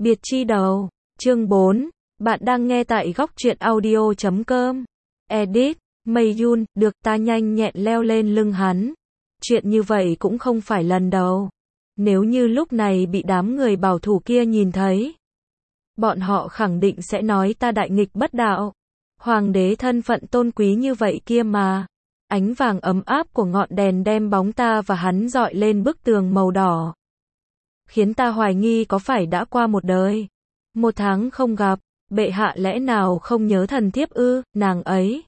Biệt chi đầu, chương 4, bạn đang nghe tại góc truyện audio.com. Edit, Mây Yun, được ta nhanh nhẹn leo lên lưng hắn. Chuyện như vậy cũng không phải lần đầu. Nếu như lúc này bị đám người bảo thủ kia nhìn thấy, bọn họ khẳng định sẽ nói ta đại nghịch bất đạo. Hoàng đế thân phận tôn quý như vậy kia mà. Ánh vàng ấm áp của ngọn đèn đem bóng ta và hắn dọi lên bức tường màu đỏ, khiến ta hoài nghi có phải đã qua một đời. 1 tháng không gặp, bệ hạ lẽ nào không nhớ thần thiếp ư? Nàng ấy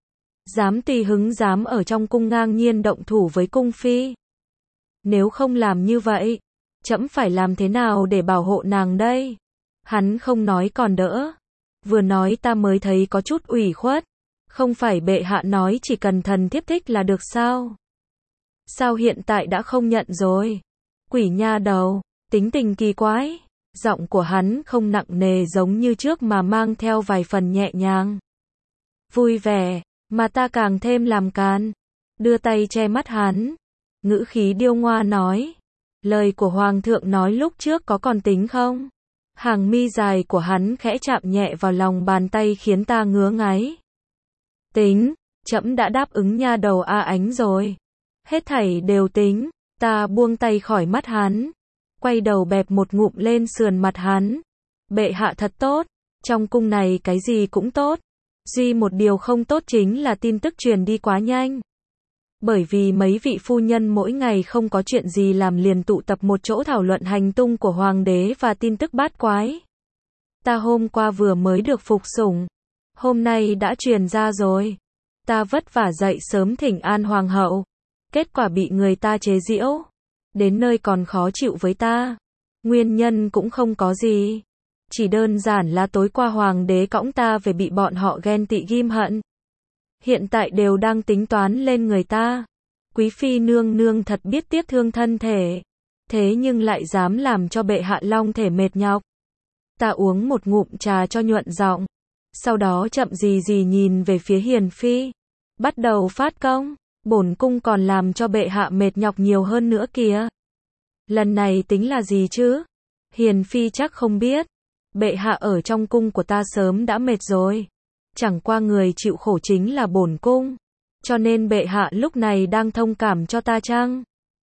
dám tùy hứng, dám ở trong cung ngang nhiên động thủ với cung phi. Nếu không làm như vậy, trẫm phải làm thế nào để bảo hộ nàng đây? Hắn không nói còn đỡ, vừa nói ta mới thấy có chút ủy khuất. Không phải bệ hạ nói chỉ cần thần thiếp thích là được sao? Sao hiện tại đã không nhận rồi? Quỷ nha đầu, tính tình kỳ quái. Giọng của hắn không nặng nề giống như trước mà mang theo vài phần nhẹ nhàng, vui vẻ, mà ta càng thêm làm càn. Đưa tay che mắt hắn, ngữ khí điêu ngoa nói, lời của hoàng thượng nói lúc trước có còn tính không? Hàng mi dài của hắn khẽ chạm nhẹ vào lòng bàn tay khiến ta ngứa ngáy. Tính, trẫm đã đáp ứng nha đầu A Ánh rồi. Hết thảy đều tính. Ta buông tay khỏi mắt hắn, quay đầu bẹp một ngụm lên sườn mặt hắn. Bệ hạ thật tốt, trong cung này cái gì cũng tốt. Duy một điều không tốt chính là tin tức truyền đi quá nhanh. Bởi vì mấy vị phu nhân mỗi ngày không có chuyện gì làm liền tụ tập một chỗ thảo luận hành tung của hoàng đế và tin tức bát quái. Ta hôm qua vừa mới được phục sủng, hôm nay đã truyền ra rồi. Ta vất vả dậy sớm thỉnh an hoàng hậu, kết quả bị người ta chế giễu, đến nơi còn khó chịu với ta. Nguyên nhân cũng không có gì, chỉ đơn giản là tối qua hoàng đế cõng ta về bị bọn họ ghen tị ghim hận. Hiện tại đều đang tính toán lên người ta. Quý phi nương nương thật biết tiếc thương thân thể, thế nhưng lại dám làm cho bệ hạ long thể mệt nhọc. Ta uống một ngụm trà cho nhuận giọng, sau đó chậm gì gì nhìn về phía hiền phi, bắt đầu phát công. Bổn cung còn làm cho bệ hạ mệt nhọc nhiều hơn nữa kìa. Lần này tính là gì chứ? Hiền phi chắc không biết, bệ hạ ở trong cung của ta sớm đã mệt rồi. Chẳng qua người chịu khổ chính là bổn cung, cho nên bệ hạ lúc này đang thông cảm cho ta chăng?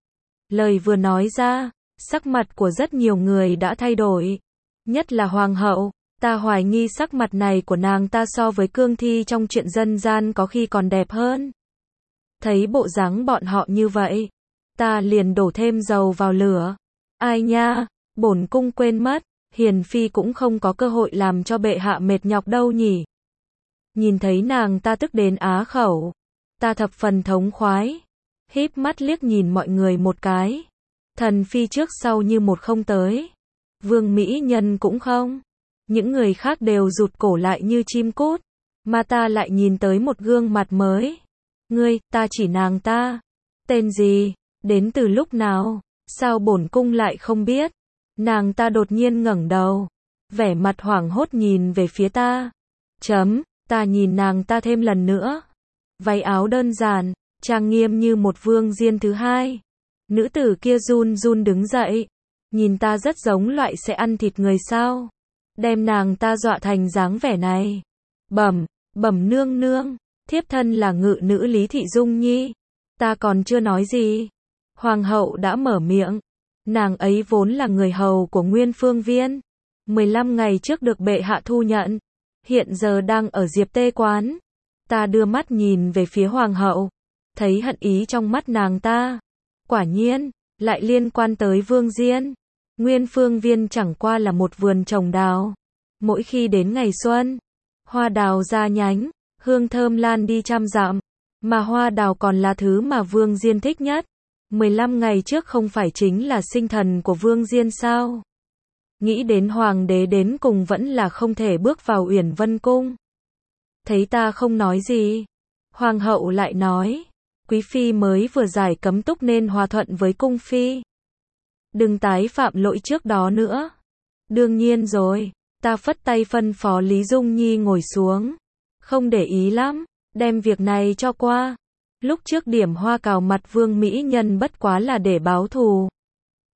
Lời vừa nói ra, sắc mặt của rất nhiều người đã thay đổi, nhất là hoàng hậu. Ta hoài nghi sắc mặt này của nàng ta so với cương thi trong truyện dân gian có khi còn đẹp hơn. Thấy bộ dáng bọn họ như vậy, ta liền đổ thêm dầu vào lửa. Ai nha, bổn cung quên mất, hiền phi cũng không có cơ hội làm cho bệ hạ mệt nhọc đâu nhỉ. Nhìn thấy nàng ta tức đến á khẩu, ta thập phần thống khoái, híp mắt liếc nhìn mọi người một cái. Thần phi trước sau như một không tới, vương mỹ nhân cũng không. Những người khác đều rụt cổ lại như chim cút, mà ta lại nhìn tới một gương mặt mới. Ngươi, ta chỉ nàng ta. Tên gì? Đến từ lúc nào? Sao bổn cung lại không biết? Nàng ta đột nhiên ngẩng đầu, vẻ mặt hoảng hốt nhìn về phía ta. Ta nhìn nàng ta thêm lần nữa. Váy áo đơn giản, trang nghiêm như một vương diên thứ hai. Nữ tử kia run run đứng dậy, nhìn ta rất giống loại sẽ ăn thịt người sao? Đem nàng ta dọa thành dáng vẻ này. Bẩm nương nương, thiếp thân là ngự nữ Lý Thị Dung Nhi. Ta còn chưa nói gì, hoàng hậu đã mở miệng. Nàng ấy vốn là người hầu của Nguyên Phương Viên, 15 ngày trước được bệ hạ thu nhận, hiện giờ đang ở Diệp Tê quán. Ta đưa mắt nhìn về phía hoàng hậu, thấy hận ý trong mắt nàng ta. Quả nhiên, lại liên quan tới Vương Diên. Nguyên Phương Viên chẳng qua là một vườn trồng đào. Mỗi khi đến ngày xuân, hoa đào ra nhánh, hương thơm lan đi trăm dặm, mà hoa đào còn là thứ mà Vương Diên thích nhất. 15 ngày trước không phải chính là sinh thần của Vương Diên sao? Nghĩ đến hoàng đế đến cùng vẫn là không thể bước vào Uyển Vân Cung. Thấy ta không nói gì, hoàng hậu lại nói, quý phi mới vừa giải cấm túc nên hòa thuận với cung phi, đừng tái phạm lỗi trước đó nữa. Đương nhiên rồi, ta phất tay phân phó Lý Dung Nhi ngồi xuống, không để ý lắm, đem việc này cho qua. Lúc trước điểm hoa cào mặt vương mỹ nhân bất quá là để báo thù,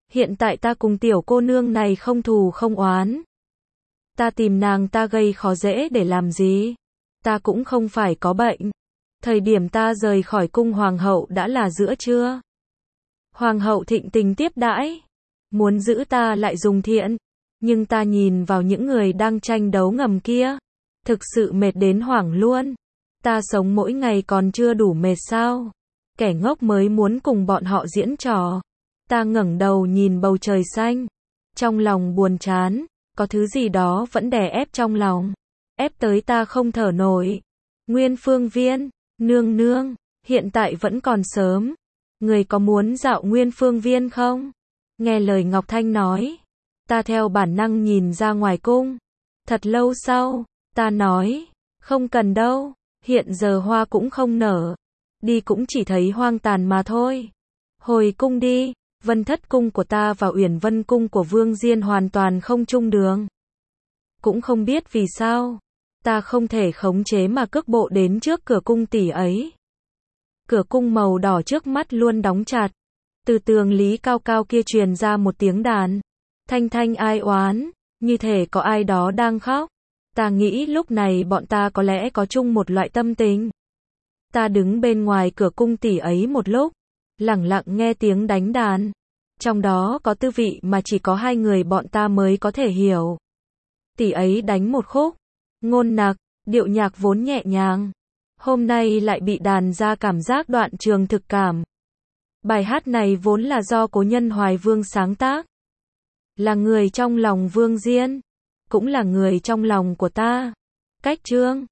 Hiện tại ta cùng tiểu cô nương này không thù không oán. Ta tìm nàng ta gây khó dễ để làm gì? Ta cũng không phải có bệnh. Thời điểm ta rời khỏi cung hoàng hậu đã là giữa trưa. Hoàng hậu thịnh tình tiếp đãi, muốn giữ ta lại dùng thiện, nhưng ta nhìn vào những người đang tranh đấu ngầm kia, thực sự mệt đến hoảng luôn. Ta sống mỗi ngày còn chưa đủ mệt sao? Kẻ ngốc mới muốn cùng bọn họ diễn trò. Ta ngẩng đầu nhìn bầu trời xanh, trong lòng buồn chán, có thứ gì đó vẫn đè ép trong lòng, ép tới ta không thở nổi. Nguyên Phương Viên, nương nương, hiện tại vẫn còn sớm, người có muốn dạo Nguyên Phương Viên không? Nghe lời Ngọc Thanh nói, ta theo bản năng nhìn ra ngoài cung. Thật lâu sau, ta nói, không cần đâu, hiện giờ hoa cũng không nở, đi cũng chỉ thấy hoang tàn mà thôi. Hồi cung đi, Vân Thất cung của ta và Uyển Vân cung của Vương Diên hoàn toàn không chung đường. Cũng không biết vì sao, ta không thể khống chế mà cước bộ đến trước cửa cung tỷ ấy. Cửa cung màu đỏ trước mắt luôn đóng chặt. Từ tường lý cao cao kia truyền ra một tiếng đàn. Thanh thanh ai oán, như thể có ai đó đang khóc. Ta nghĩ lúc này bọn ta có lẽ có chung một loại tâm tình. Ta đứng bên ngoài cửa cung tỷ ấy một lúc, lẳng lặng nghe tiếng đánh đàn. Trong đó có tư vị mà chỉ có hai người bọn ta mới có thể hiểu. Tỷ ấy đánh một khúc ngôn nặc, điệu nhạc vốn nhẹ nhàng, hôm nay lại bị đàn ra cảm giác đoạn trường thực cảm. Bài hát này vốn là do cố nhân Hoài Vương sáng tác. Là người trong lòng Vương Diên, cũng là người trong lòng của ta. Cách chương